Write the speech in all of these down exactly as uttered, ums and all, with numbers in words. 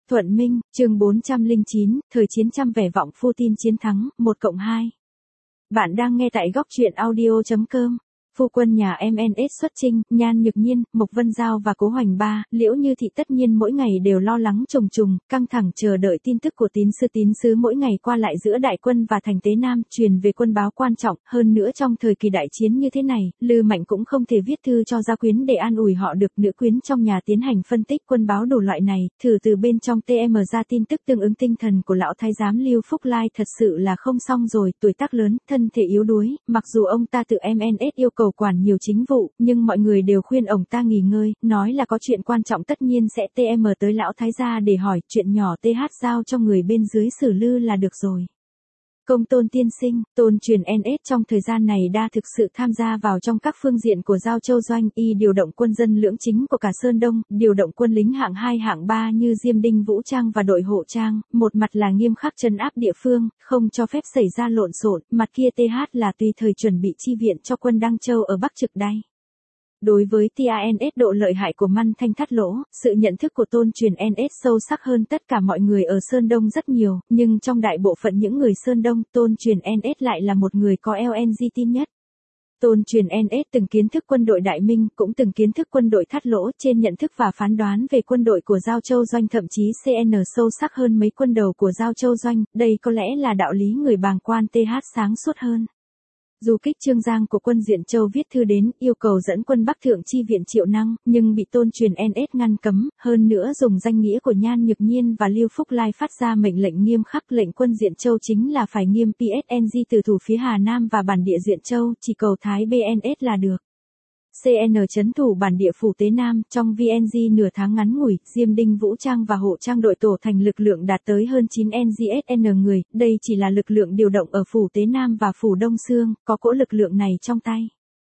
Thuận Minh, chương bốn trăm lẻ chín, thời chiến trăm vẻ vọng Putin chiến thắng, một cộng hai. Bạn đang nghe tại góc truyện audio chấm com. Phu quân nhà em en ét xuất chinh, Nhan Nhược Nhiên, Mộc Vân Giao và Cố Hoành Ba, Liễu Như Thị tất nhiên mỗi ngày đều lo lắng trùng trùng, căng thẳng chờ đợi tin tức của tín sư tín sứ mỗi ngày qua lại giữa đại quân và thành Tế Nam, truyền về quân báo quan trọng, hơn nữa trong thời kỳ đại chiến như thế này, Lư Mạnh cũng không thể viết thư cho gia quyến để an ủi họ được, nữ quyến trong nhà tiến hành phân tích quân báo đủ loại này, thử từ bên trong tê em ra tin tức tương ứng tinh thần của lão thái giám Lưu Phúc Lai thật sự là không xong rồi, tuổi tác lớn, thân thể yếu đuối, mặc dù ông ta tự em en ét yêu cầu quản nhiều chính vụ, nhưng mọi người đều khuyên ông ta nghỉ ngơi, nói là có chuyện quan trọng tất nhiên sẽ tê em tới lão thái gia để hỏi, chuyện nhỏ tê hát giao cho người bên dưới xử lư là được rồi. Công Tôn tiên sinh, Tôn truyền en ét trong thời gian này đa thực sự tham gia vào trong các phương diện của Giao Châu Doanh, y điều động quân dân lưỡng chính của cả Sơn Đông, điều động quân lính hạng hai hạng ba như Diêm Đinh Vũ Trang và đội hộ trang, một mặt là nghiêm khắc trấn áp địa phương, không cho phép xảy ra lộn xộn, mặt kia tê hát là tùy thời chuẩn bị chi viện cho quân Đăng Châu ở Bắc Trực Đay. Đối với tê a en ét độ lợi hại của Măn Thanh Thắt Lỗ, sự nhận thức của Tôn truyền en ét sâu sắc hơn tất cả mọi người ở Sơn Đông rất nhiều, nhưng trong đại bộ phận những người Sơn Đông, Tôn truyền en ét lại là một người có lờ en giê tin nhất. Tôn truyền en ét từng kiến thức quân đội Đại Minh, cũng từng kiến thức quân đội Thắt Lỗ, trên nhận thức và phán đoán về quân đội của Giao Châu Doanh thậm chí xê en sâu sắc hơn mấy quân đầu của Giao Châu Doanh, đây có lẽ là đạo lý người bàng quan tê hát sáng suốt hơn. Du kích Trương Giang của quân Diện Châu viết thư đến, yêu cầu dẫn quân Bắc Thượng chi viện Triệu Năng, nhưng bị Tôn truyền en ét ngăn cấm, hơn nữa dùng danh nghĩa của Nhan Nhược Nhiên và Lưu Phúc Lai phát ra mệnh lệnh nghiêm khắc, lệnh quân Diện Châu chính là phải nghiêm pê ét en giê từ thủ phía Hà Nam và bản địa Diện Châu, chỉ cầu Thái bê en ét là được. xê en trấn thủ bản địa phủ Tế Nam, trong vê en giê nửa tháng ngắn ngủi, Diêm Đinh Vũ Trang và hộ trang đội tổ thành lực lượng đạt tới hơn chín en giê ét en người, đây chỉ là lực lượng điều động ở phủ Tế Nam và phủ Đông Sương, có cỗ lực lượng này trong tay.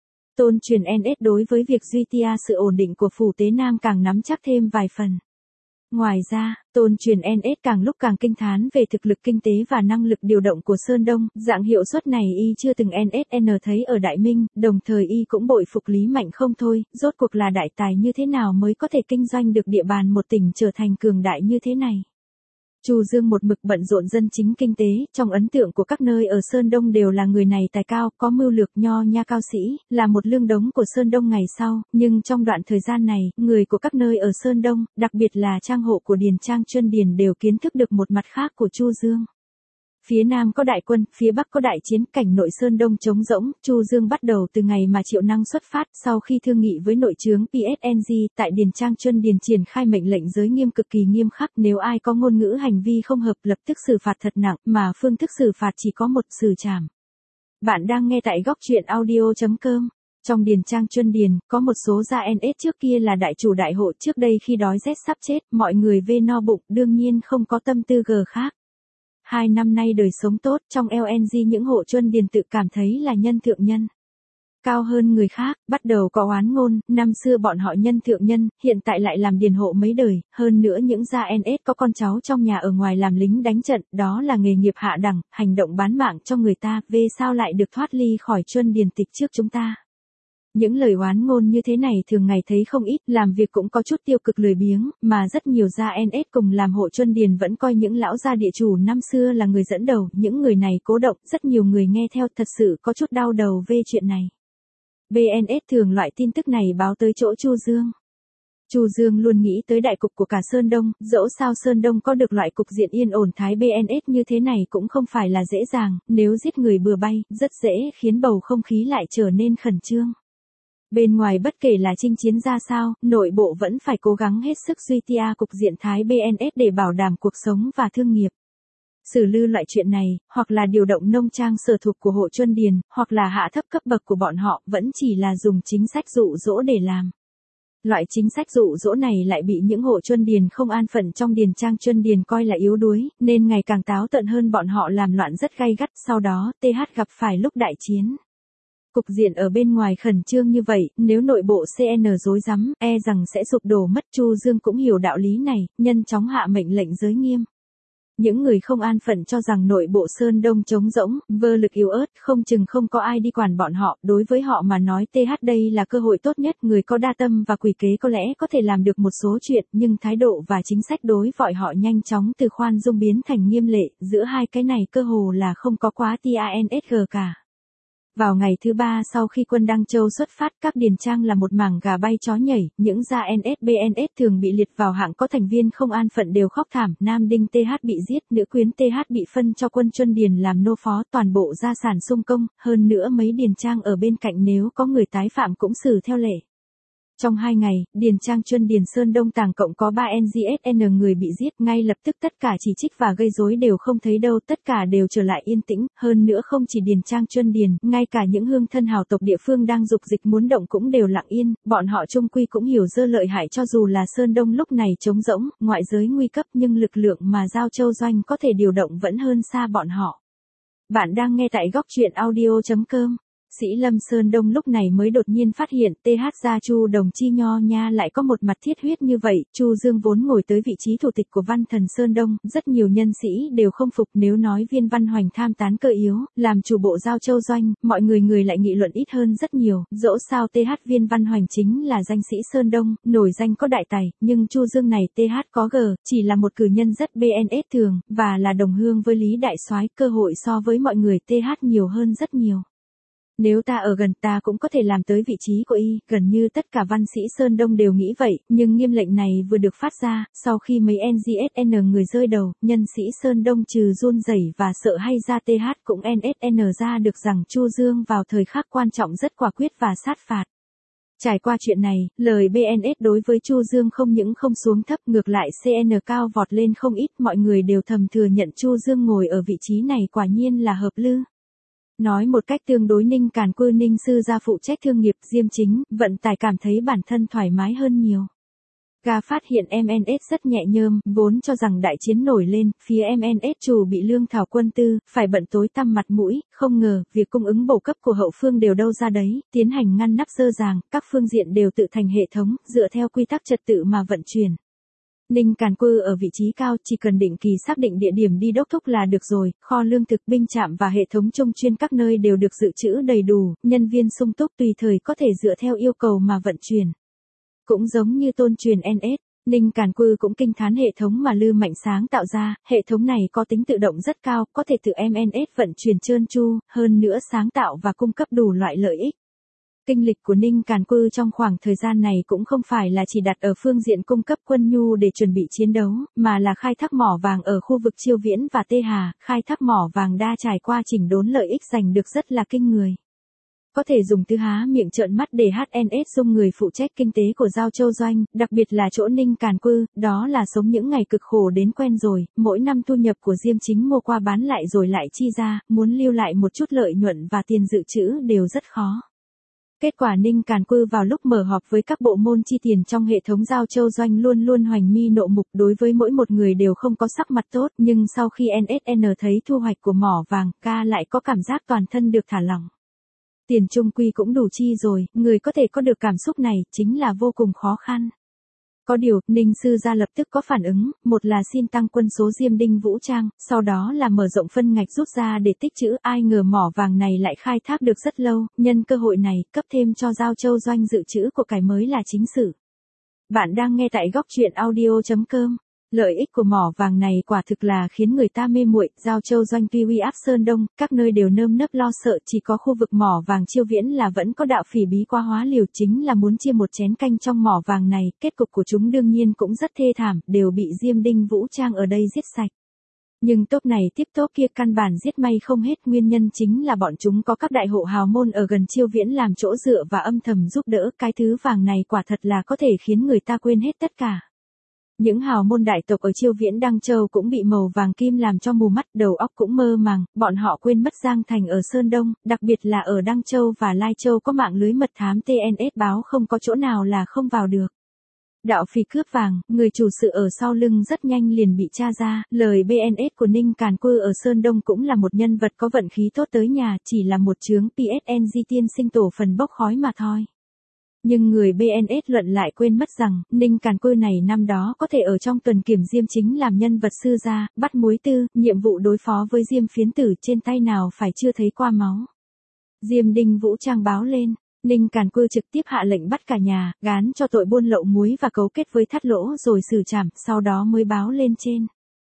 Tôn truyền en ét đối với việc duy trì sự ổn định của phủ Tế Nam càng nắm chắc thêm vài phần. Ngoài ra, Tôn truyền en ét càng lúc càng kinh thán về thực lực kinh tế và năng lực điều động của Sơn Đông, dạng hiệu suất này y chưa từng en ét en thấy ở Đại Minh, đồng thời y cũng bội phục Lý Mạnh không thôi, rốt cuộc là đại tài như thế nào mới có thể kinh doanh được địa bàn một tỉnh trở thành cường đại như thế này. Chu Dương một mực bận rộn dân chính kinh tế, trong ấn tượng của các nơi ở Sơn Đông đều là người này tài cao, có mưu lược, nho nha cao sĩ, là một lương đống của Sơn Đông ngày sau, nhưng trong đoạn thời gian này, người của các nơi ở Sơn Đông, đặc biệt là trang hộ của Điền Trang Chuân Điền đều kiến thức được một mặt khác của Chu Dương. Phía Nam có đại quân, phía Bắc có đại chiến, cảnh nội Sơn Đông trống rỗng, Chu Dương bắt đầu từ ngày mà Triệu Năng xuất phát, sau khi thương nghị với nội chướng pê ét en giê, tại Điền Trang Chuân Điền triển khai mệnh lệnh giới nghiêm cực kỳ nghiêm khắc, nếu ai có ngôn ngữ hành vi không hợp lập tức xử phạt thật nặng, mà phương thức xử phạt chỉ có một, xử trảm. Bạn đang nghe tại góc truyện audio chấm com. Trong Điền Trang Chuân Điền, có một số gia en ét trước kia là đại chủ đại hộ, trước đây khi đói rét sắp chết, mọi người vê no bụng, đương nhiên không có tâm tư gờ khác. Hai năm nay đời sống tốt, trong lờ en giê những hộ Chuân Điền tự cảm thấy là nhân thượng nhân. Cao hơn người khác, bắt đầu có oán ngôn, năm xưa bọn họ nhân thượng nhân, hiện tại lại làm điền hộ mấy đời, hơn nữa những gia en ét có con cháu trong nhà ở ngoài làm lính đánh trận, đó là nghề nghiệp hạ đẳng, hành động bán mạng cho người ta, về sao lại được thoát ly khỏi Chuân Điền tịch trước chúng ta. Những lời oán ngôn như thế này thường ngày thấy không ít, làm việc cũng có chút tiêu cực lười biếng, mà rất nhiều gia en ét cùng làm hộ Chuân Điền vẫn coi những lão gia địa chủ năm xưa là người dẫn đầu, những người này cố động, rất nhiều người nghe theo, thật sự có chút đau đầu về chuyện này. bê en ét thường loại tin tức này báo tới chỗ Chu Dương. Chu Dương luôn nghĩ tới đại cục của cả Sơn Đông, dẫu sao Sơn Đông có được loại cục diện yên ổn thái bê en ét như thế này cũng không phải là dễ dàng, nếu giết người bừa bay, rất dễ khiến bầu không khí lại trở nên khẩn trương. Bên ngoài bất kể là chinh chiến ra sao, nội bộ vẫn phải cố gắng hết sức duy trì cục diện thái bê en ét để bảo đảm cuộc sống và thương nghiệp. Xử lư loại chuyện này, hoặc là điều động nông trang sở thuộc của hộ Chuân Điền, hoặc là hạ thấp cấp bậc của bọn họ, vẫn chỉ là dùng chính sách dụ dỗ để làm. Loại chính sách dụ dỗ này lại bị những hộ Chuân Điền không an phận trong Điền Trang Chuân Điền coi là yếu đuối, nên ngày càng táo tợn hơn, bọn họ làm loạn rất gay gắt, sau đó tê hát gặp phải lúc đại chiến. Cục diện ở bên ngoài khẩn trương như vậy, nếu nội bộ xê en rối rắm, e rằng sẽ sụp đổ mất. Chu Dương cũng hiểu đạo lý này, nhanh chóng hạ mệnh lệnh giới nghiêm. Những người không an phận cho rằng nội bộ Sơn Đông trống rỗng, vơ lực yếu ớt, không chừng không có ai đi quản bọn họ, đối với họ mà nói tê hát đây là cơ hội tốt nhất, người có đa tâm và quỷ kế có lẽ có thể làm được một số chuyện, nhưng thái độ và chính sách đối với họ nhanh chóng từ khoan dung biến thành nghiêm lệ, giữa hai cái này cơ hồ là không có quá tansg cả. Vào ngày thứ ba sau khi quân Đăng Châu xuất phát, các điền trang là một mảng gà bay chó nhảy, những gia en ét bê en ét thường bị liệt vào hạng có thành viên không an phận đều khóc thảm, nam đinh tê hát bị giết, nữ quyến tê hát bị phân cho quân Chuân Điền làm nô phó, toàn bộ gia sản sung công, hơn nữa mấy điền trang ở bên cạnh nếu có người tái phạm cũng xử theo lệ. Trong hai ngày, điền trang Chuân Điền Sơn Đông tổng cộng có ba en giê ét en người bị giết, ngay lập tức tất cả chỉ trích và gây rối đều không thấy đâu, tất cả đều trở lại yên tĩnh, hơn nữa không chỉ điền trang Chuân Điền, ngay cả những hương thân hào tộc địa phương đang dục dịch muốn động cũng đều lặng yên, bọn họ chung quy cũng hiểu dơ lợi hại cho dù là Sơn Đông lúc này trống rỗng, ngoại giới nguy cấp nhưng lực lượng mà Giao Châu Doanh có thể điều động vẫn hơn xa bọn họ. Bạn đang nghe tại góc truyện audio chấm com. Sĩ Lâm Sơn Đông lúc này mới đột nhiên phát hiện tê hát gia Chu Đồng Chi nho nha lại có một mặt thiết huyết như vậy, Chu Dương vốn ngồi tới vị trí thủ tịch của Văn Thần Sơn Đông, rất nhiều nhân sĩ đều không phục nếu nói Viên Văn Hoành tham tán cơ yếu, làm chủ bộ Giao Châu Doanh, mọi người người lại nghị luận ít hơn rất nhiều, dẫu sao tê hát Viên Văn Hoành chính là danh sĩ Sơn Đông, nổi danh có đại tài, nhưng Chu Dương này tê hát có gờ, chỉ là một cử nhân rất bê en ét thường, và là đồng hương với Lý Đại Soái, cơ hội so với mọi người tê hát nhiều hơn rất nhiều. Nếu ta ở gần ta cũng có thể làm tới vị trí của y, gần như tất cả văn sĩ Sơn Đông đều nghĩ vậy, nhưng nghiêm lệnh này vừa được phát ra, sau khi mấy en giê ét en người rơi đầu, nhân sĩ Sơn Đông trừ run rẩy và sợ hay ra tê hát cũng en ét en ra được rằng Chu Dương vào thời khắc quan trọng rất quả quyết và sát phạt. Trải qua chuyện này, lời bê en ét đối với Chu Dương không những không xuống thấp ngược lại xê en cao vọt lên không ít, mọi người đều thầm thừa nhận Chu Dương ngồi ở vị trí này quả nhiên là hợp lư. Nói một cách tương đối Ninh Càn Cư Ninh sư gia phụ trách thương nghiệp, Diêm Chính, vận tải cảm thấy bản thân thoải mái hơn nhiều. Ga phát hiện em en ét rất nhẹ nhơm, vốn cho rằng đại chiến nổi lên, phía em en ét chủ bị Lương Thảo Quân Tư, phải bận tối tăm mặt mũi, không ngờ, việc cung ứng bổ cấp của hậu phương đều đâu ra đấy, tiến hành ngăn nắp dơ dàng, các phương diện đều tự thành hệ thống, dựa theo quy tắc trật tự mà vận chuyển. Ninh Càn Cư ở vị trí cao, chỉ cần định kỳ xác định địa điểm đi đốc thúc là được rồi, kho lương thực binh trạm và hệ thống trung chuyên các nơi đều được dự trữ đầy đủ, nhân viên sung túc tùy thời có thể dựa theo yêu cầu mà vận chuyển. Cũng giống như tôn truyền en ét, Ninh Càn Cư cũng kinh thán hệ thống mà Lư Mạnh sáng tạo ra, hệ thống này có tính tự động rất cao, có thể tự em en ét vận chuyển trơn tru, hơn nữa sáng tạo và cung cấp đủ loại lợi ích. Kinh lịch của Ninh Càn Cư trong khoảng thời gian này cũng không phải là chỉ đặt ở phương diện cung cấp quân nhu để chuẩn bị chiến đấu, mà là khai thác mỏ vàng ở khu vực Chiêu Viễn và Tê Hà, khai thác mỏ vàng đa trải qua chỉnh đốn lợi ích giành được rất là kinh người. Có thể dùng từ há miệng trợn mắt để hát en ét dung người phụ trách kinh tế của Giao Châu Doanh, đặc biệt là chỗ Ninh Càn Cư, đó là sống những ngày cực khổ đến quen rồi, mỗi năm thu nhập của Diêm Chính mua qua bán lại rồi lại chi ra, muốn lưu lại một chút lợi nhuận và tiền dự trữ đều rất khó. Kết quả Ninh Càn Cư vào lúc mở họp với các bộ môn chi tiền trong hệ thống Giao Châu Doanh luôn luôn hoành mi nộ mục, đối với mỗi một người đều không có sắc mặt tốt, nhưng sau khi en ét en thấy thu hoạch của mỏ vàng, ca lại có cảm giác toàn thân được thả lỏng. Tiền trung quy cũng đủ chi rồi, người có thể có được cảm xúc này, chính là vô cùng khó khăn. Có điều, Ninh Sư gia lập tức có phản ứng, một là xin tăng quân số Diêm Đinh vũ trang, sau đó là mở rộng phân ngạch rút ra để tích trữ, ai ngờ mỏ vàng này lại khai thác được rất lâu, nhân cơ hội này, cấp thêm cho Giao Châu Doanh dự trữ của cải mới là chính sự. Bạn đang nghe tại góc truyện audio chấm com. Lợi ích của mỏ vàng này quả thực là khiến người ta mê muội, Giao Châu Doanh tuy uy áp Sơn Đông, các nơi đều nơm nớp lo sợ, chỉ có khu vực mỏ vàng Chiêu Viễn là vẫn có đạo phỉ bí qua hóa liều, chính là muốn chia một chén canh trong mỏ vàng này, kết cục của chúng đương nhiên cũng rất thê thảm, đều bị Diêm Đinh vũ trang ở đây giết sạch. Nhưng tốp này tiếp tốp kia căn bản giết may không hết, nguyên nhân chính là bọn chúng có các đại hộ hào môn ở gần Chiêu Viễn làm chỗ dựa và âm thầm giúp đỡ, cái thứ vàng này quả thật là có thể khiến người ta quên hết tất cả. Những hào môn đại tộc ở Chiêu Viễn Đăng Châu cũng bị màu vàng kim làm cho mù mắt, đầu óc cũng mơ màng, bọn họ quên mất Giang Thành ở Sơn Đông, đặc biệt là ở Đăng Châu và Lai Châu có mạng lưới mật thám tê en ét báo không có chỗ nào là không vào được. Đạo phỉ cướp vàng, người chủ sự ở sau lưng rất nhanh liền bị tra ra, lời bê en ét của Ninh Càn Cư ở Sơn Đông cũng là một nhân vật có vận khí tốt tới nhà, chỉ là một chướng pê ét en giê tiên sinh tổ phần bốc khói mà thôi. Nhưng người bê en ét luận lại quên mất rằng, Ninh Càn Côi này năm đó có thể ở trong tuần kiểm Diêm chính làm nhân vật sư gia, bắt muối tư, nhiệm vụ đối phó với Diêm phiến tử trên tay nào phải chưa thấy qua máu. Diêm Đinh Vũ Trang báo lên, Ninh Càn Côi trực tiếp hạ lệnh bắt cả nhà, gán cho tội buôn lậu muối và cấu kết với Thát Lỗ rồi xử trảm, sau đó mới báo lên trên.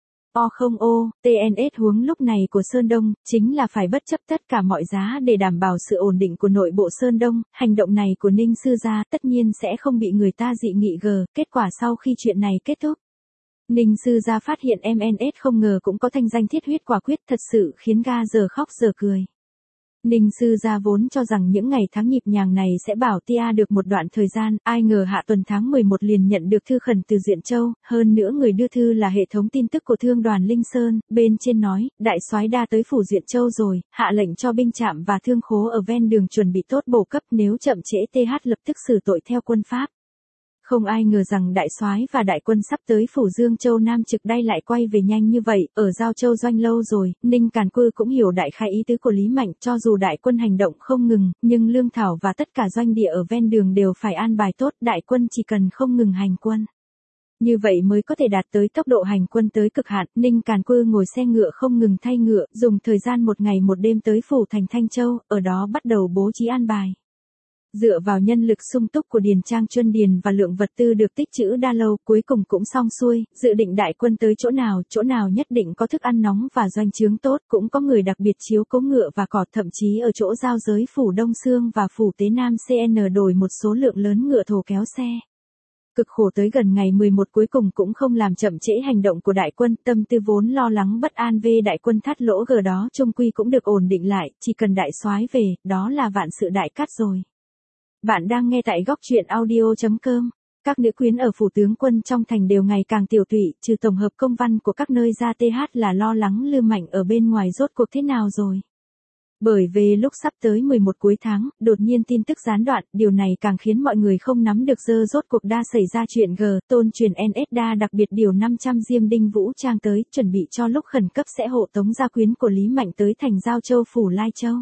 O không ô, tê en ét huống lúc này của Sơn Đông, chính là phải bất chấp tất cả mọi giá để đảm bảo sự ổn định của nội bộ Sơn Đông, hành động này của Ninh sư gia tất nhiên sẽ không bị người ta dị nghị gờ, kết quả sau khi chuyện này kết thúc. Ninh sư gia phát hiện em en ét không ngờ cũng có thanh danh thiết huyết quả quyết thật sự khiến ga giờ khóc giờ cười. Ninh sư gia vốn cho rằng những ngày tháng nhịp nhàng này sẽ bảo tia được một đoạn thời gian, ai ngờ hạ tuần tháng mười một liền nhận được thư khẩn từ Duyện Châu, hơn nữa người đưa thư là hệ thống tin tức của thương đoàn Linh Sơn, bên trên nói, đại soái đa tới phủ Duyện Châu rồi, hạ lệnh cho binh trạm và thương khố ở ven đường chuẩn bị tốt bổ cấp, nếu chậm trễ tê hát lập tức xử tội theo quân pháp. Không ai ngờ rằng đại soái và đại quân sắp tới phủ Dương Châu Nam trực đây lại quay về nhanh như vậy, ở Giao Châu doanh lâu rồi, Ninh Càn Côi cũng hiểu đại khái ý tứ của Lý Mạnh, cho dù đại quân hành động không ngừng, nhưng lương thảo và tất cả doanh địa ở ven đường đều phải an bài tốt, đại quân chỉ cần không ngừng hành quân. Như vậy mới có thể đạt tới tốc độ hành quân tới cực hạn, Ninh Càn Côi ngồi xe ngựa không ngừng thay ngựa, dùng thời gian một ngày một đêm tới phủ thành Thanh Châu, ở đó bắt đầu bố trí an bài. Dựa vào nhân lực sung túc của Điền Trang Chuân Điền và lượng vật tư được tích trữ đa lâu, cuối cùng cũng xong xuôi, dự định đại quân tới chỗ nào, chỗ nào nhất định có thức ăn nóng và doanh trướng tốt, cũng có người đặc biệt chiếu cố ngựa và cỏ, thậm chí ở chỗ giao giới phủ Đông Sương và phủ Tế Nam xê en đổi một số lượng lớn ngựa thổ kéo xe. Cực khổ tới gần ngày mười một cuối cùng cũng không làm chậm trễ hành động của đại quân, tâm tư vốn lo lắng bất an về đại quân Thát Lỗ gờ đó chung quy cũng được ổn định lại, chỉ cần đại soái về, đó là vạn sự đại cát rồi. Bạn đang nghe tại góc truyện audio chấm com. Các nữ quyến ở phủ tướng quân trong thành đều ngày càng tiểu tụy, trừ tổng hợp công văn của các nơi ra th là lo lắng Lưu Mạnh ở bên ngoài rốt cuộc thế nào rồi. Bởi vì lúc sắp tới mười một cuối tháng, đột nhiên tin tức gián đoạn, điều này càng khiến mọi người không nắm được dơ rốt cuộc đa xảy ra chuyện G, tôn truyền en ét đa đặc biệt điều năm trăm Diêm Đinh Vũ Trang tới, chuẩn bị cho lúc khẩn cấp sẽ hộ tống gia quyến của Lý Mạnh tới thành Giao Châu phủ Lai Châu.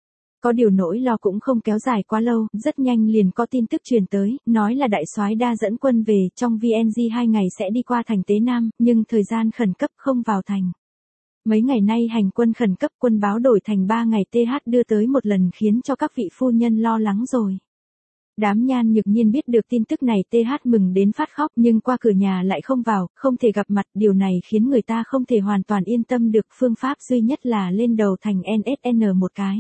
Có điều nỗi lo cũng không kéo dài quá lâu, rất nhanh liền có tin tức truyền tới, nói là đại soái đa dẫn quân về, trong vê en giê hai ngày sẽ đi qua thành Tế Nam, nhưng thời gian khẩn cấp không vào thành. Mấy ngày nay hành quân khẩn cấp quân báo đổi thành ba ngày th đưa tới một lần khiến cho các vị phu nhân lo lắng rồi. Đám Nhan Nhược Nhiên biết được tin tức này th mừng đến phát khóc nhưng qua cửa nhà lại không vào, không thể gặp mặt, điều này khiến người ta không thể hoàn toàn yên tâm được, phương pháp duy nhất là lên đầu thành en ét en một cái.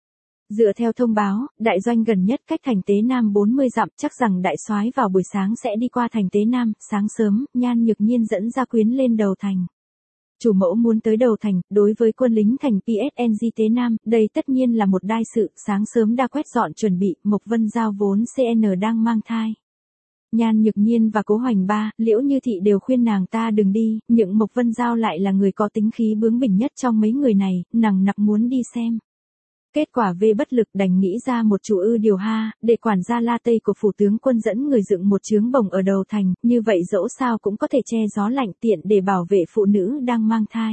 Dựa theo thông báo, đại doanh gần nhất cách thành Tế Nam bốn mươi dặm, chắc rằng đại soái vào buổi sáng sẽ đi qua thành Tế Nam, sáng sớm, Nhan Nhược Nhiên dẫn gia quyến lên đầu thành. Chủ mẫu muốn tới đầu thành, đối với quân lính thành pê ét en giê Tế Nam, đây tất nhiên là một đại sự, sáng sớm đã quét dọn chuẩn bị, Mộc Vân Giao vốn xê en đang mang thai. Nhan Nhược Nhiên và Cố Hoành Ba, Liễu Như Thị đều khuyên nàng ta đừng đi, nhưng Mộc Vân Giao lại là người có tính khí bướng bỉnh nhất trong mấy người này, nàng nặc muốn đi xem. Kết quả về bất lực đành nghĩ ra một chủ ư điều ha, để quản gia La Tây của phủ tướng quân dẫn người dựng một chướng bồng ở đầu thành, như vậy dẫu sao cũng có thể che gió lạnh tiện để bảo vệ phụ nữ đang mang thai.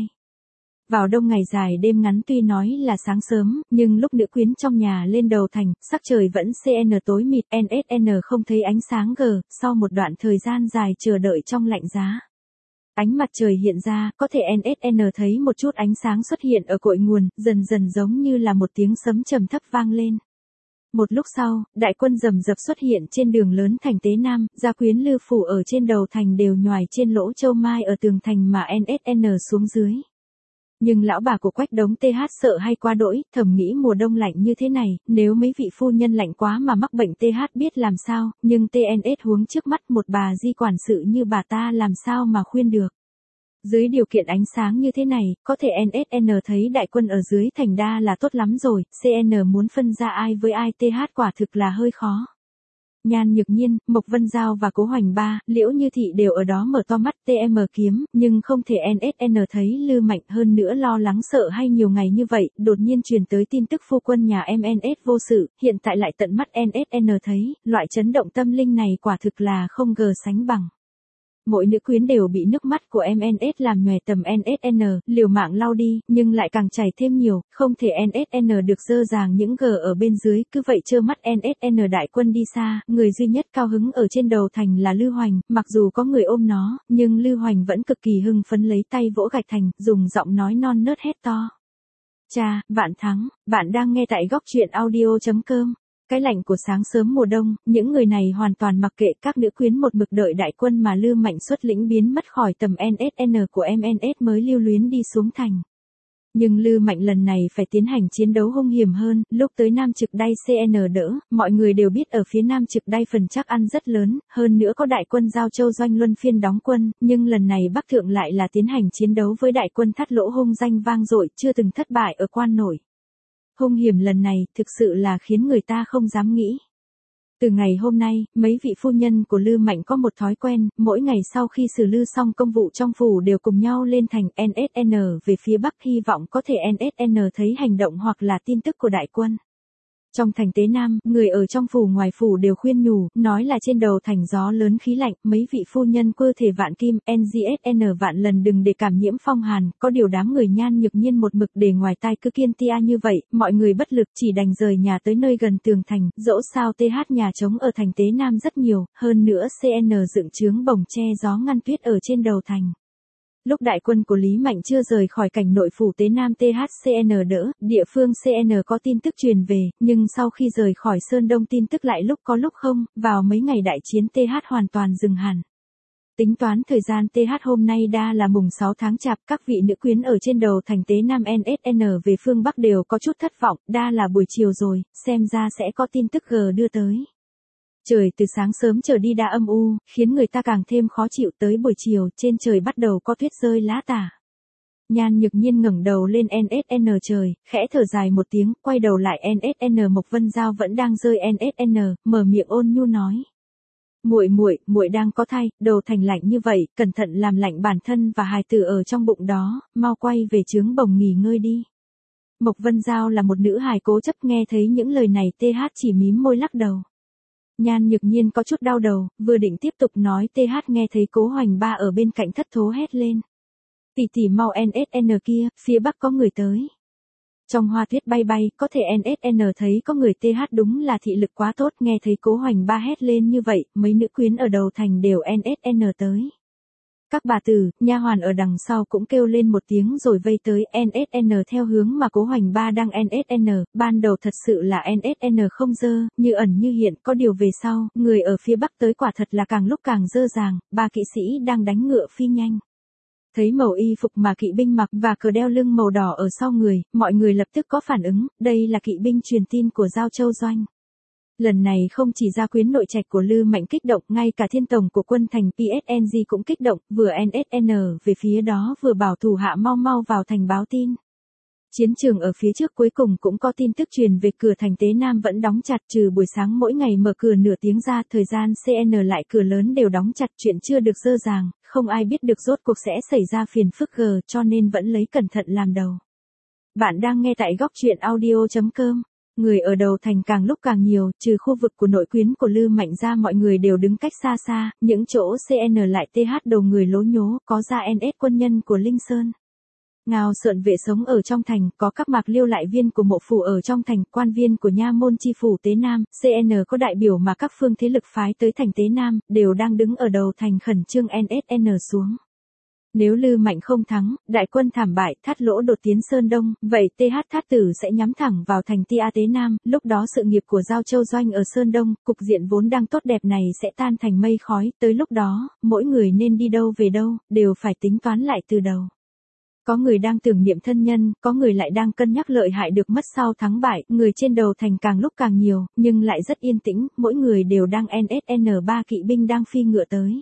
Vào đông ngày dài đêm ngắn tuy nói là sáng sớm, nhưng lúc nữ quyến trong nhà lên đầu thành, sắc trời vẫn xê en tối mịt, en ét en không thấy ánh sáng gờ, sau một đoạn thời gian dài chờ đợi trong lạnh giá. Ánh mặt trời hiện ra, có thể en ét en thấy một chút ánh sáng xuất hiện ở cội nguồn, dần dần giống như là một tiếng sấm trầm thấp vang lên. Một lúc sau, đại quân rầm rập xuất hiện trên đường lớn thành Tế Nam, gia quyến Lư phủ ở trên đầu thành đều nhoài trên lỗ châu mai ở tường thành mà en ét en xuống dưới. Nhưng lão bà của Quách Đống th sợ hay quá đỗi, thầm nghĩ mùa đông lạnh như thế này, nếu mấy vị phu nhân lạnh quá mà mắc bệnh th biết làm sao, nhưng tê en ét huống trước mắt một bà di quản sự như bà ta làm sao mà khuyên được. Dưới điều kiện ánh sáng như thế này, có thể en ét en thấy đại quân ở dưới thành đa là tốt lắm rồi, xê en muốn phân ra ai với ai th quả thực là hơi khó. Nhan Nhược Nhiên, Mộc Vân Giao và Cố Hoành Ba, Liễu Như Thị đều ở đó mở to mắt tê em kiếm, nhưng không thể en ét en thấy Lư Mạnh hơn nữa lo lắng sợ hay nhiều ngày như vậy, đột nhiên truyền tới tin tức phu quân nhà em en ét vô sự, hiện tại lại tận mắt en ét en thấy, loại chấn động tâm linh này quả thực là không gờ sánh bằng. Mỗi nữ quyến đều bị nước mắt của em en ét làm nhòe tầm en ét en, liều mạng lau đi, nhưng lại càng chảy thêm nhiều, không thể en ét en được dơ dàng những gờ ở bên dưới, cứ vậy trơ mắt en ét en đại quân đi xa, người duy nhất cao hứng ở trên đầu thành là Lư Hoành, mặc dù có người ôm nó, nhưng Lư Hoành vẫn cực kỳ hưng phấn lấy tay vỗ gạch thành, dùng giọng nói non nớt hét to. Cha, bạn thắng, bạn đang nghe tại góc truyện audio chấm com. Cái lạnh của sáng sớm mùa đông, những người này hoàn toàn mặc kệ các nữ quyến một mực đợi đại quân mà Lư Mạnh xuất lĩnh biến mất khỏi tầm en ét en của em en ét mới lưu luyến đi xuống thành. Nhưng Lư Mạnh lần này phải tiến hành chiến đấu hung hiểm hơn, lúc tới Nam Trực Đay xê en đỡ, mọi người đều biết ở phía Nam Trực Đay phần chắc ăn rất lớn, hơn nữa có đại quân Giao Châu Doanh luân phiên đóng quân, nhưng lần này Bắc Thượng lại là tiến hành chiến đấu với đại quân Thắt Lỗ hung danh vang dội, chưa từng thất bại ở quan nổi. Hung hiểm lần này, thực sự là khiến người ta không dám nghĩ. Từ ngày hôm nay, mấy vị phu nhân của Lư Mạnh có một thói quen, mỗi ngày sau khi xử lư xong công vụ trong phủ đều cùng nhau lên thành en ét en về phía Bắc hy vọng có thể en ét en thấy hành động hoặc là tin tức của đại quân. Trong thành Tế Nam, người ở trong phủ ngoài phủ đều khuyên nhủ, nói là trên đầu thành gió lớn khí lạnh, mấy vị phu nhân cơ thể vạn kim, en giê ét en vạn lần đừng để cảm nhiễm phong hàn, có điều đám người Nhan Nhược Nhiên một mực để ngoài tai cứ kiên tia như vậy, mọi người bất lực chỉ đành rời nhà tới nơi gần tường thành, dẫu sao tê hát nhà trống ở thành Tế Nam rất nhiều, hơn nữa xê en dựng chướng bồng che gió ngăn tuyết ở trên đầu thành. Lúc đại quân của Lý Mạnh chưa rời khỏi cảnh nội phủ Tế Nam tê hát xê en đỡ, địa phương xê en có tin tức truyền về, nhưng sau khi rời khỏi Sơn Đông tin tức lại lúc có lúc không, vào mấy ngày đại chiến tê hát hoàn toàn dừng hẳn. Tính toán thời gian tê hát hôm nay đa là mùng sáu tháng Chạp, các vị nữ quyến ở trên đầu thành Tế Nam en ét en về phương Bắc đều có chút thất vọng, đa là buổi chiều rồi, xem ra sẽ có tin tức G đưa tới. Trời từ sáng sớm trở đi đã âm u, khiến người ta càng thêm khó chịu tới buổi chiều, trên trời bắt đầu có tuyết rơi lá tả. Nhan Nhược Nhiên ngẩng đầu lên en ét en trời, khẽ thở dài một tiếng, quay đầu lại en ét en Mộc Vân Giao vẫn đang rơi en ét en, mở miệng ôn nhu nói. Muội muội, muội đang có thai, đầu thành lạnh như vậy, cẩn thận làm lạnh bản thân và hài tử ở trong bụng đó, mau quay về trướng bồng nghỉ ngơi đi. Mộc Vân Giao là một nữ hài cố chấp, nghe thấy những lời này tê hát chỉ mím môi lắc đầu. Nhan Nhược Nhiên có chút đau đầu, vừa định tiếp tục nói tê hát nghe thấy Cố Hoành Ba ở bên cạnh thất thố hét lên. Tỷ tỷ mau en ét en kia, phía Bắc có người tới. Trong hoa tuyết bay bay, có thể en ét en thấy có người tê hát đúng là thị lực quá tốt, nghe thấy Cố Hoành Ba hét lên như vậy, mấy nữ quyến ở đầu thành đều en ét en tới. Các bà tử, nha hoàn ở đằng sau cũng kêu lên một tiếng rồi vây tới en ét en theo hướng mà Cố Hoành Ba đang en ét en, ban đầu thật sự là en ét en không dơ, như ẩn như hiện, có điều về sau, người ở phía Bắc tới quả thật là càng lúc càng dơ dàng, ba kỵ sĩ đang đánh ngựa phi nhanh. Thấy màu y phục mà kỵ binh mặc và cờ đeo lưng màu đỏ ở sau người, mọi người lập tức có phản ứng, đây là kỵ binh truyền tin của Giao Châu Doanh. Lần này không chỉ gia quyến nội trạch của Lư Mạnh kích động, ngay cả thiên tổng của quân thành pê ét en giê cũng kích động, vừa en ét en về phía đó vừa bảo thủ hạ mau mau vào thành báo tin. Chiến trường ở phía trước cuối cùng cũng có tin tức truyền về cửa thành Tế Nam vẫn đóng chặt, trừ buổi sáng mỗi ngày mở cửa nửa tiếng ra, thời gian xê en lại cửa lớn đều đóng chặt, chuyện chưa được dơ dàng, không ai biết được rốt cuộc sẽ xảy ra phiền phức G, cho nên vẫn lấy cẩn thận làm đầu. Bạn đang nghe tại góc truyện audio chấm com. Người ở đầu thành càng lúc càng nhiều, trừ khu vực của nội quyến của Lư Mạnh ra mọi người đều đứng cách xa xa, những chỗ xê en lại tê hát đầu người lố nhố, có ra en ét quân nhân của Linh Sơn. Ngao Sợn vệ sống ở trong thành, có các mạc liêu lại viên của mộ phủ ở trong thành, quan viên của nha môn chi phủ Tế Nam, xê en có đại biểu mà các phương thế lực phái tới thành Tế Nam, đều đang đứng ở đầu thành khẩn trương en ét en xuống. Nếu Lư Mạnh không thắng, đại quân thảm bại, Thát Lỗ đột tiến Sơn Đông, vậy tê hát Thát Tử sẽ nhắm thẳng vào thành Tia Tế Nam, lúc đó sự nghiệp của Giao Châu Doanh ở Sơn Đông, cục diện vốn đang tốt đẹp này sẽ tan thành mây khói, tới lúc đó, mỗi người nên đi đâu về đâu, đều phải tính toán lại từ đầu. Có người đang tưởng niệm thân nhân, có người lại đang cân nhắc lợi hại được mất sau thắng bại, người trên đầu thành càng lúc càng nhiều, nhưng lại rất yên tĩnh, mỗi người đều đang en ét en ba kỵ binh đang phi ngựa tới.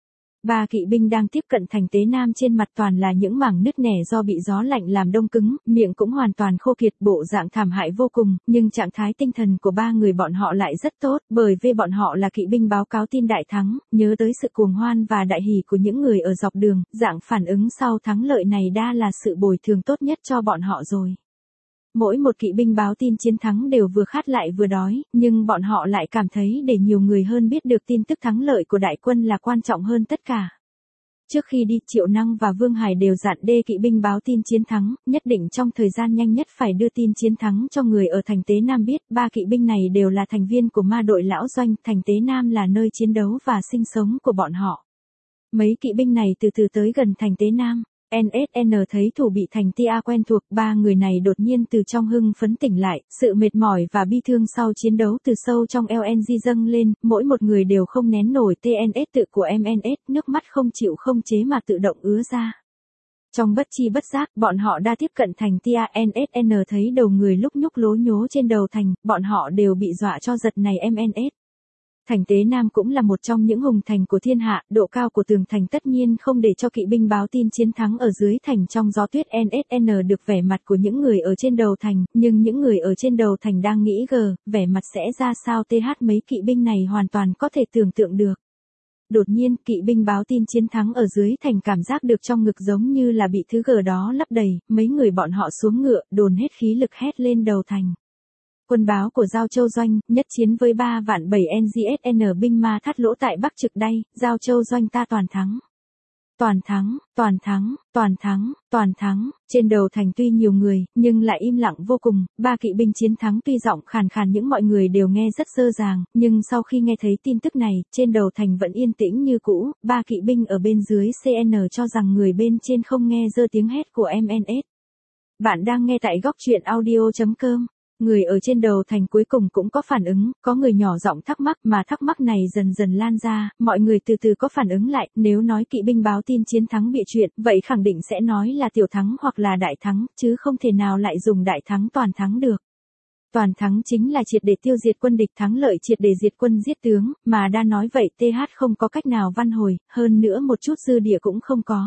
Ba kỵ binh đang tiếp cận thành Tế Nam, trên mặt toàn là những mảng nứt nẻ do bị gió lạnh làm đông cứng, miệng cũng hoàn toàn khô kiệt, bộ dạng thảm hại vô cùng, nhưng trạng thái tinh thần của ba người bọn họ lại rất tốt, bởi vì bọn họ là kỵ binh báo cáo tin đại thắng, nhớ tới sự cuồng hoan và đại hỉ của những người ở dọc đường, dạng phản ứng sau thắng lợi này đa là sự bồi thường tốt nhất cho bọn họ rồi. Mỗi một kỵ binh báo tin chiến thắng đều vừa khát lại vừa đói, nhưng bọn họ lại cảm thấy để nhiều người hơn biết được tin tức thắng lợi của đại quân là quan trọng hơn tất cả. Trước khi đi, Triệu Năng và Vương Hải đều dặn đê kỵ binh báo tin chiến thắng, nhất định trong thời gian nhanh nhất phải đưa tin chiến thắng cho người ở thành Tế Nam biết. Ba kỵ binh này đều là thành viên của ma đội Lão Doanh, thành Tế Nam là nơi chiến đấu và sinh sống của bọn họ. Mấy kỵ binh này từ từ tới gần thành Tế Nam. en ét en thấy thủ bị thành Tia quen thuộc, ba người này đột nhiên từ trong hưng phấn tỉnh lại, sự mệt mỏi và bi thương sau chiến đấu từ sâu trong lờ en giê dâng lên, mỗi một người đều không nén nổi tê en ét tự của em en ét, nước mắt không chịu không chế mà tự động ứa ra. Trong bất chi bất giác, bọn họ đã tiếp cận thành Tia, en ét en thấy đầu người lúc nhúc lố nhố trên đầu thành, bọn họ đều bị dọa cho giật này em en ét. Thành Tế Nam cũng là một trong những hùng thành của thiên hạ, độ cao của tường thành tất nhiên không để cho kỵ binh báo tin chiến thắng ở dưới thành trong gió tuyết. en ét en được vẻ mặt của những người ở trên đầu thành, nhưng những người ở trên đầu thành đang nghĩ gờ, vẻ mặt sẽ ra sao th mấy kỵ binh này hoàn toàn có thể tưởng tượng được. Đột nhiên, kỵ binh báo tin chiến thắng ở dưới thành cảm giác được trong ngực giống như là bị thứ gờ đó lấp đầy, mấy người bọn họ xuống ngựa, dồn hết khí lực hét lên đầu thành. Quân báo của Giao Châu Doanh, nhất chiến với ba vạn bảy en giê ét en binh ma thắt lỗ tại Bắc Trực Đay, Giao Châu Doanh ta toàn thắng. Toàn thắng, toàn thắng, toàn thắng, toàn thắng, trên đầu thành tuy nhiều người, nhưng lại im lặng vô cùng, ba kỵ binh chiến thắng tuy giọng khàn khàn những mọi người đều nghe rất dơ dàng, nhưng sau khi nghe thấy tin tức này, trên đầu thành vẫn yên tĩnh như cũ, ba kỵ binh ở bên dưới xê en cho rằng người bên trên không nghe dơ tiếng hét của em en ét. Bạn đang nghe tại góc truyện audio chấm com. Người ở trên đầu thành cuối cùng cũng có phản ứng, có người nhỏ giọng thắc mắc mà thắc mắc này dần dần lan ra, mọi người từ từ có phản ứng lại, nếu nói kỵ binh báo tin chiến thắng bịa chuyện, vậy khẳng định sẽ nói là tiểu thắng hoặc là đại thắng, chứ không thể nào lại dùng đại thắng toàn thắng được. Toàn thắng chính là triệt để tiêu diệt quân địch, thắng lợi triệt để diệt quân giết tướng, mà đã nói vậy th không có cách nào văn hồi, hơn nữa một chút dư địa cũng không có.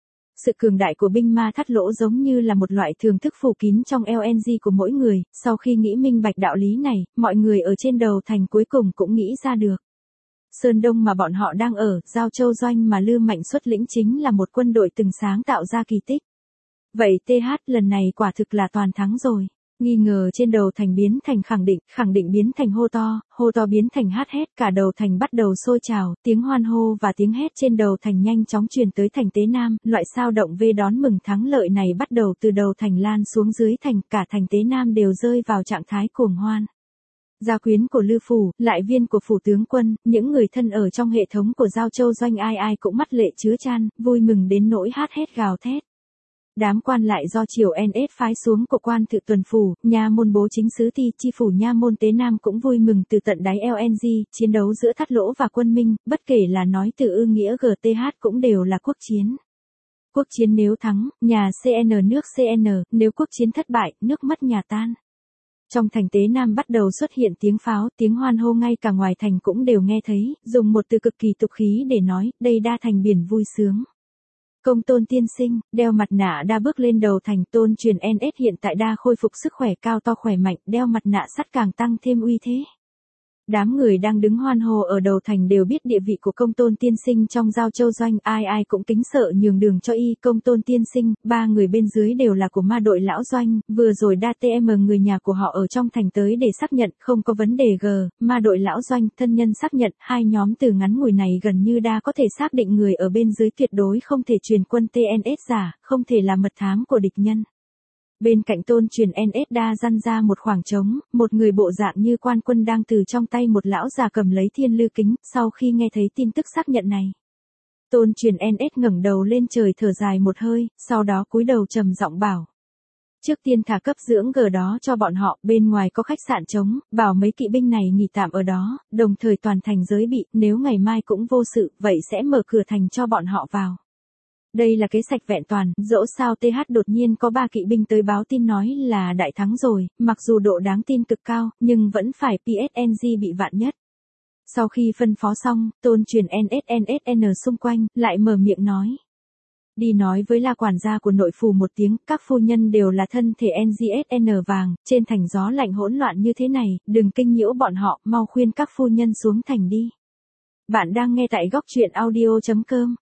Sự cường đại của binh ma thắt lỗ giống như là một loại thưởng thức phủ kín trong lờ en giê của mỗi người, sau khi nghĩ minh bạch đạo lý này, mọi người ở trên đầu thành cuối cùng cũng nghĩ ra được. Sơn Đông mà bọn họ đang ở, Giao Châu Doanh mà Lư Mạnh xuất lĩnh chính là một quân đội từng sáng tạo ra kỳ tích. Vậy th lần này quả thực là toàn thắng rồi. Nghi ngờ trên đầu thành biến thành khẳng định, khẳng định biến thành hô to, hô to biến thành hát hét, cả đầu thành bắt đầu sôi trào, tiếng hoan hô và tiếng hét trên đầu thành nhanh chóng truyền tới thành Tế Nam, loại sao động về đón mừng thắng lợi này bắt đầu từ đầu thành lan xuống dưới thành, cả thành Tế Nam đều rơi vào trạng thái cuồng hoan. Gia quyến của Lư Phủ, lại viên của phủ tướng quân, những người thân ở trong hệ thống của Giao Châu Doanh ai ai cũng mắt lệ chứa chan, vui mừng đến nỗi hát hét gào thét. Đám quan lại do triều en ét phái xuống của quan tự tuần phủ, nha môn bố chính sứ ti chi phủ nha môn Tế Nam cũng vui mừng từ tận đáy lờ en giê, chiến đấu giữa Thắt Lỗ và quân Minh, bất kể là nói từ ư nghĩa gờ hát cũng đều là quốc chiến. Quốc chiến nếu thắng, nhà xê en nước xê en, nếu quốc chiến thất bại, nước mất nhà tan. Trong thành Tế Nam bắt đầu xuất hiện tiếng pháo, tiếng hoan hô ngay cả ngoài thành cũng đều nghe thấy, dùng một từ cực kỳ tục khí để nói, đây đa thành biển vui sướng. Công Tôn tiên sinh, đeo mặt nạ đa bước lên đầu thành, Tôn truyền en ét hiện tại đa khôi phục sức khỏe cao to khỏe mạnh, đeo mặt nạ sắt càng tăng thêm uy thế. Đám người đang đứng hoan hô ở đầu thành đều biết địa vị của Công Tôn tiên sinh trong Giao Châu Doanh, ai ai cũng kính sợ nhường đường cho y. Công Tôn tiên sinh, ba người bên dưới đều là của ma đội Lão Doanh, vừa rồi đa tm người nhà của họ ở trong thành tới để xác nhận, không có vấn đề g, ma đội Lão Doanh, thân nhân xác nhận, hai nhóm từ ngắn ngủi này gần như đa có thể xác định người ở bên dưới tuyệt đối không thể truyền quân tê en ét giả, không thể là mật thám của địch nhân. Bên cạnh Tôn truyền en ét đa răn ra một khoảng trống, một người bộ dạng như quan quân đang từ trong tay một lão già cầm lấy thiên lư kính, sau khi nghe thấy tin tức xác nhận này. Tôn truyền en ét ngẩng đầu lên trời thở dài một hơi, sau đó cúi đầu trầm giọng bảo. Trước tiên thả cấp dưỡng gờ đó cho bọn họ, bên ngoài có khách sạn trống, bảo mấy kỵ binh này nghỉ tạm ở đó, đồng thời toàn thành giới bị, nếu ngày mai cũng vô sự, vậy sẽ mở cửa thành cho bọn họ vào. Đây là kế sạch vẹn toàn, dẫu sao th đột nhiên có ba kỵ binh tới báo tin nói là đại thắng rồi, mặc dù độ đáng tin cực cao, nhưng vẫn phải pê ét en giê bị vạn nhất. Sau khi phân phó xong, Tôn truyền en ét en ét en xung quanh, lại mở miệng nói. Đi nói với la quản gia của nội phủ một tiếng, các phu nhân đều là thân thể en giê ét en vàng, trên thành gió lạnh hỗn loạn như thế này, đừng kinh nhiễu bọn họ, mau khuyên các phu nhân xuống thành đi. Bạn đang nghe tại góc truyện audio chấm com.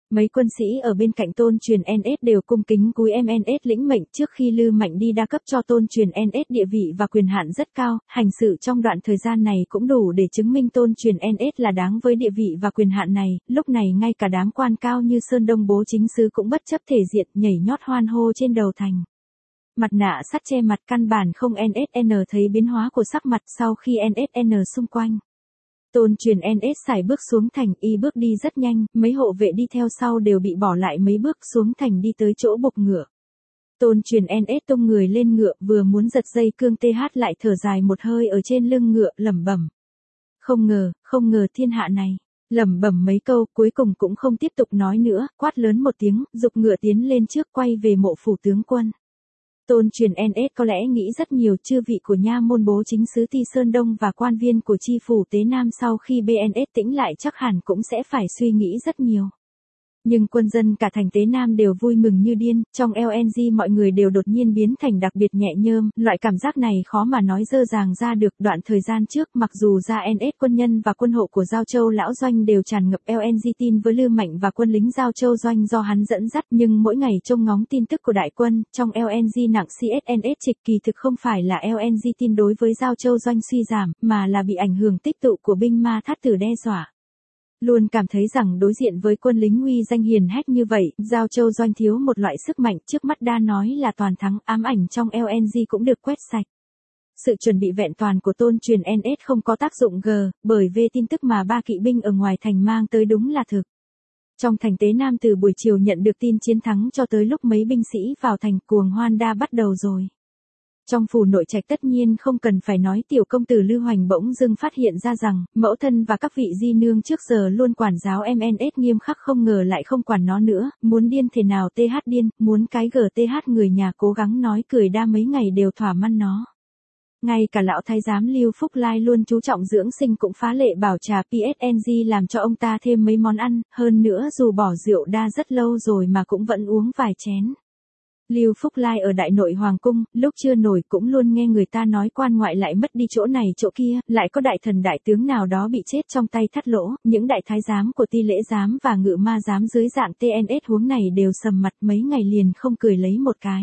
Mấy quân sĩ ở bên cạnh Tôn Truyền en ét đều cung kính cúi em en ét lĩnh mệnh trước khi Lư Mạnh đi đa cấp cho Tôn Truyền en ét địa vị và quyền hạn rất cao, hành sự trong đoạn thời gian này cũng đủ để chứng minh Tôn Truyền en ét là đáng với địa vị và quyền hạn này, lúc này ngay cả đám quan cao như Sơn Đông Bố chính sứ cũng bất chấp thể diện nhảy nhót hoan hô trên đầu thành. Mặt nạ sắt che mặt căn bản không en ét en thấy biến hóa của sắc mặt sau khi en ét en xung quanh. Tôn Truyền en ét sải bước xuống thành, y bước đi rất nhanh, mấy hộ vệ đi theo sau đều bị bỏ lại mấy bước xuống thành đi tới chỗ bục ngựa. Tôn Truyền en ét tung người lên ngựa vừa muốn giật dây cương tê hát lại thở dài một hơi ở trên lưng ngựa lẩm bẩm. Không ngờ, không ngờ thiên hạ này. Lẩm bẩm mấy câu cuối cùng cũng không tiếp tục nói nữa, quát lớn một tiếng, giục ngựa tiến lên trước quay về mộ phủ tướng quân. Tôn Truyền en ét có lẽ nghĩ rất nhiều chư vị của nha môn bố chính sứ Ti Sơn Đông và quan viên của chi phủ Tế Nam sau khi bê en ét tĩnh lại chắc hẳn cũng sẽ phải suy nghĩ rất nhiều. Nhưng quân dân cả thành Tế Nam đều vui mừng như điên, trong lờ en giê mọi người đều đột nhiên biến thành đặc biệt nhẹ nhơm, loại cảm giác này khó mà nói dơ dàng ra được. Đoạn thời gian trước mặc dù ra en ét quân nhân và quân hộ của Giao Châu Lão Doanh đều tràn ngập lờ en giê tin với Lư Mạnh và quân lính Giao Châu Doanh do hắn dẫn dắt, nhưng mỗi ngày trông ngóng tin tức của đại quân, trong lờ en giê nặng xê ét en ét trịch kỳ thực không phải là lờ en giê tin đối với Giao Châu Doanh suy giảm, mà là bị ảnh hưởng tích tụ của binh ma thát tử đe dọa. Luôn cảm thấy rằng đối diện với quân lính uy danh hiền hách như vậy, Giao Châu Doanh thiếu một loại sức mạnh, trước mắt đa nói là toàn thắng, ám ảnh trong lờ en giê cũng được quét sạch. Sự chuẩn bị vẹn toàn của Tôn Truyền en ét không có tác dụng g, bởi về tin tức mà ba kỵ binh ở ngoài thành mang tới đúng là thực. Trong thành Tế Nam từ buổi chiều nhận được tin chiến thắng cho tới lúc mấy binh sĩ vào thành cuồng hoan đã bắt đầu rồi. Trong phủ nội trạch tất nhiên không cần phải nói tiểu công tử Lư Hoành bỗng dưng phát hiện ra rằng, mẫu thân và các vị di nương trước giờ luôn quản giáo em en ét nghiêm khắc không ngờ lại không quản nó nữa, muốn điên thế nào th điên, muốn cái gth người nhà cố gắng nói cười đa mấy ngày đều thỏa mãn nó. Ngay cả lão thái giám Lưu Phúc Lai luôn chú trọng dưỡng sinh cũng phá lệ bảo trà pê ét en giê làm cho ông ta thêm mấy món ăn, hơn nữa dù bỏ rượu đa rất lâu rồi mà cũng vẫn uống vài chén. Lưu Phúc Lai ở Đại Nội Hoàng Cung, lúc chưa nổi cũng luôn nghe người ta nói quan ngoại lại mất đi chỗ này chỗ kia, lại có đại thần đại tướng nào đó bị chết trong tay Thắt Lỗ, những đại thái giám của Ti Lễ giám và Ngự Ma giám dưới dạng tê en ét huống này đều sầm mặt mấy ngày liền không cười lấy một cái.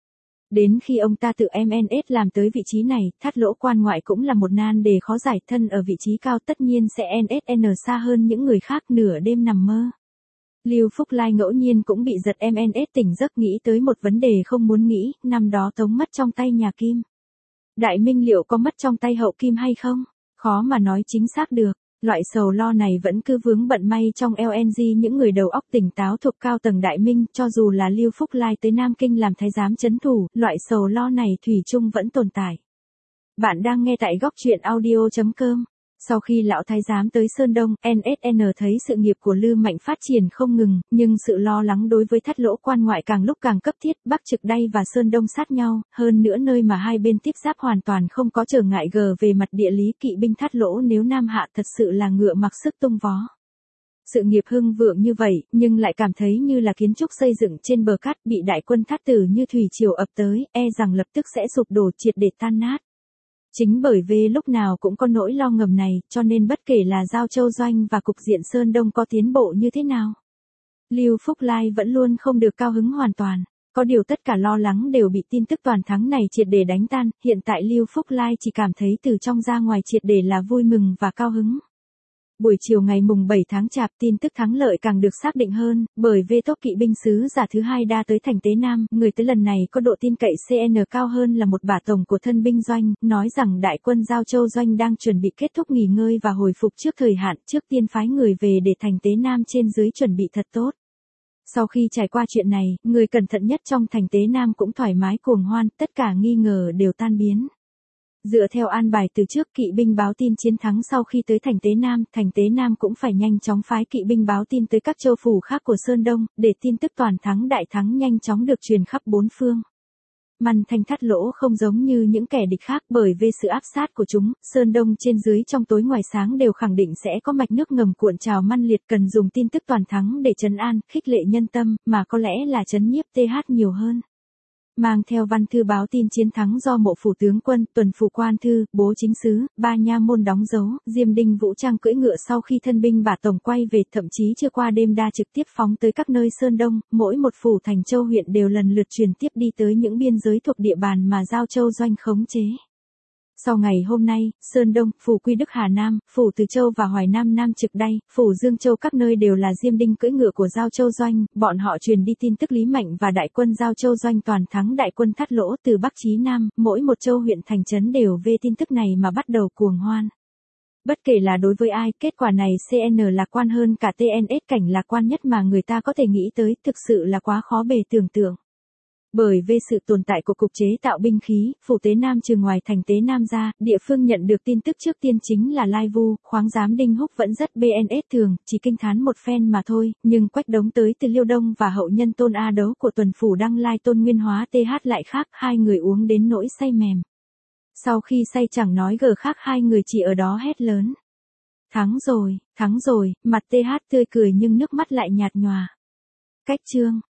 Đến khi ông ta tự em en ét làm tới vị trí này, Thắt Lỗ quan ngoại cũng là một nan đề khó giải, thân ở vị trí cao tất nhiên sẽ en ét en xa hơn những người khác, nửa đêm nằm mơ. Lưu Phúc Lai ngẫu nhiên cũng bị giật em en ét tỉnh giấc nghĩ tới một vấn đề không muốn nghĩ, năm đó Tống mất trong tay nhà Kim. Đại Minh liệu có mất trong tay Hậu Kim hay không? Khó mà nói chính xác được. Loại sầu lo này vẫn cứ vướng bận may trong lờ en giê những người đầu óc tỉnh táo thuộc cao tầng Đại Minh, cho dù là Lưu Phúc Lai tới Nam Kinh làm thái giám trấn thủ, loại sầu lo này thủy chung vẫn tồn tại. Bạn đang nghe tại góc truyện audio chấm com. Sau khi lão thái giám tới Sơn Đông, en ét en thấy sự nghiệp của Lư Mạnh phát triển không ngừng, nhưng sự lo lắng đối với Thắt Lỗ quan ngoại càng lúc càng cấp thiết, Bắc Trực Đay và Sơn Đông sát nhau, hơn nữa nơi mà hai bên tiếp giáp hoàn toàn không có trở ngại gờ về mặt địa lý, kỵ binh Thắt Lỗ nếu Nam hạ thật sự là ngựa mặc sức tung vó. Sự nghiệp hưng vượng như vậy, nhưng lại cảm thấy như là kiến trúc xây dựng trên bờ cát bị đại quân Thát Tử như thủy triều ập tới, e rằng lập tức sẽ sụp đổ triệt để tan nát. Chính bởi vì lúc nào cũng có nỗi lo ngầm này, cho nên bất kể là Giao Châu Doanh và cục diện Sơn Đông có tiến bộ như thế nào, Lưu Phúc Lai vẫn luôn không được cao hứng hoàn toàn. Có điều tất cả lo lắng đều bị tin tức toàn thắng này triệt để đánh tan, hiện tại Lưu Phúc Lai chỉ cảm thấy từ trong ra ngoài triệt để là vui mừng và cao hứng. Buổi chiều ngày mùng bảy tháng Chạp, tin tức thắng lợi càng được xác định hơn, bởi về tốc kỵ binh sứ giả thứ hai đa tới thành Tế Nam, người tới lần này có độ tin cậy xê en cao hơn là một bả tổng của thân binh doanh, nói rằng đại quân Giao Châu Doanh đang chuẩn bị kết thúc nghỉ ngơi và hồi phục trước thời hạn, trước tiên phái người về để thành Tế Nam trên dưới chuẩn bị thật tốt. Sau khi trải qua chuyện này, người cẩn thận nhất trong thành Tế Nam cũng thoải mái cuồng hoan, tất cả nghi ngờ đều tan biến. Dựa theo an bài từ trước, kỵ binh báo tin chiến thắng sau khi tới thành Tế Nam, thành Tế Nam cũng phải nhanh chóng phái kỵ binh báo tin tới các châu phủ khác của Sơn Đông, để tin tức toàn thắng đại thắng nhanh chóng được truyền khắp bốn phương. Màn thành Thắt Lỗ không giống như những kẻ địch khác, bởi vì sự áp sát của chúng, Sơn Đông trên dưới trong tối ngoài sáng đều khẳng định sẽ có mạch nước ngầm cuộn trào man liệt, cần dùng tin tức toàn thắng để trấn an, khích lệ nhân tâm, mà có lẽ là trấn nhiếp th nhiều hơn. mang theo văn thư báo tin chiến thắng do mộ phủ tướng quân, tuần phủ quan thư, bố chính sứ, ba nha môn đóng dấu, Diêm Đinh vũ trang cưỡi ngựa sau khi thân binh bả tổng quay về, thậm chí chưa qua đêm đa trực tiếp phóng tới các nơi Sơn Đông, mỗi một phủ thành châu huyện đều lần lượt truyền tiếp đi tới những biên giới thuộc địa bàn mà Giao Châu Doanh khống chế. Sau ngày hôm nay, Sơn Đông, phủ Quy Đức Hà Nam, phủ Từ Châu và Hoài Nam Nam Trực Đay, phủ Dương Châu các nơi đều là Diêm Đinh cưỡi ngựa của Giao Châu Doanh, bọn họ truyền đi tin tức Lý Mạnh và đại quân Giao Châu Doanh toàn thắng đại quân Thắt Lỗ từ Bắc chí Nam, mỗi một châu huyện thành trấn đều về tin tức này mà bắt đầu cuồng hoan. Bất kể là đối với ai, kết quả này xê en lạc quan hơn cả tê en ét, cảnh lạc quan nhất mà người ta có thể nghĩ tới, thực sự là quá khó bề tưởng tượng. Bởi về sự tồn tại của cục chế tạo binh khí, phủ Tế Nam trừ ngoài thành Tế Nam ra, địa phương nhận được tin tức trước tiên chính là Lai Vu, khoáng giám Đinh Húc vẫn rất bê en ét thường, chỉ kinh thán một phen mà thôi, nhưng Quách Đống tới từ Liêu Đông và hậu nhân Tôn A Đấu của tuần phủ Đăng Lai Tôn Nguyên Hóa tê hát lại khác, hai người uống đến nỗi say mềm. Sau khi say chẳng nói gờ khác, hai người chỉ ở đó hét lớn. Thắng rồi, thắng rồi, mặt tê hát tươi cười nhưng nước mắt lại nhạt nhòa. Cách chương